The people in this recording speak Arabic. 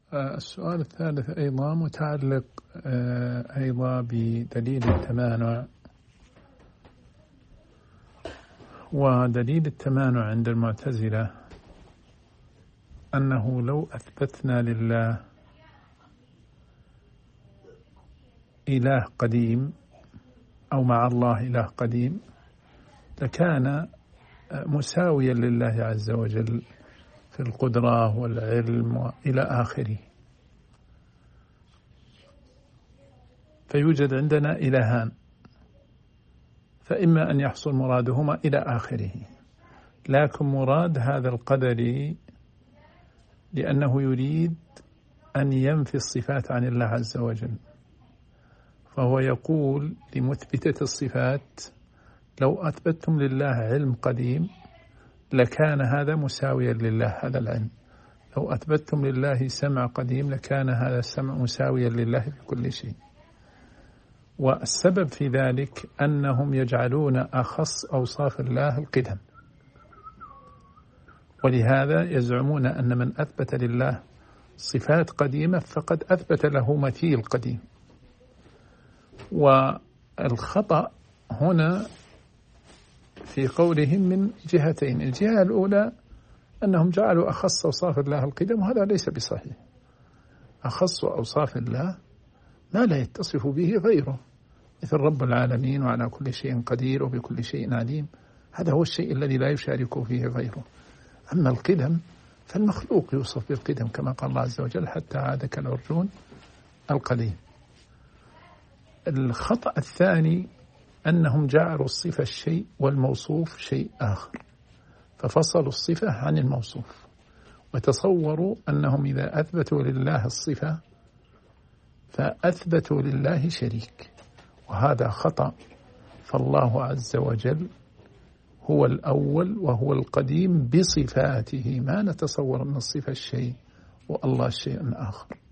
السؤال الثالث أيضا متعلق أيضا بدليل التمانع. ودليل التمانع عند المعتزلة أنه لو أثبتنا لله إله قديم أو مع الله إله قديم لكان مساويا لله عز وجل في القدرة والعلم وإلى آخره. فيوجد عندنا إلهان، فإما أن يحصل مرادهما إلى آخره، لكن مراد هذا القدري لأنه يريد أن ينفي الصفات عن الله عز وجل، فهو يقول لمثبتة الصفات لو أثبتتم لله علم قديم لكان هذا مساويا لله هذا العلم، لو أثبتتم لله سمع قديم لكان هذا السمع مساويا لله في كل شيء. والسبب في ذلك أنهم يجعلون أخص أوصاف الله القدم، ولهذا يزعمون أن من أثبت لله صفات قديمة فقد أثبت له مثيل قديم. والخطأ هنا في قولهم من جهتين: الجهة الأولى أنهم جعلوا أخص أوصاف الله القدم، وهذا ليس بصحيح. أخص أوصاف الله ما لا يتصف به غيره، مثل رب العالمين وعلى كل شيء قدير وبكل شيء عليم، هذا هو الشيء الذي لا يشارك فيه غيره. أما القدم فالمخلوق يوصف بالقدم كما قال الله عز وجل: حتى عاد كالعرجون القديم. الخطأ الثاني أنهم جعلوا الصفة شيء والموصوف شيء آخر، ففصلوا الصفة عن الموصوف، وتصوروا أنهم إذا أثبتوا لله الصفة فأثبتوا لله شريك، وهذا خطأ. فالله عز وجل هو الأول وهو القديم بصفاته، ما نتصور أن الصفة الشيء والله شيء آخر.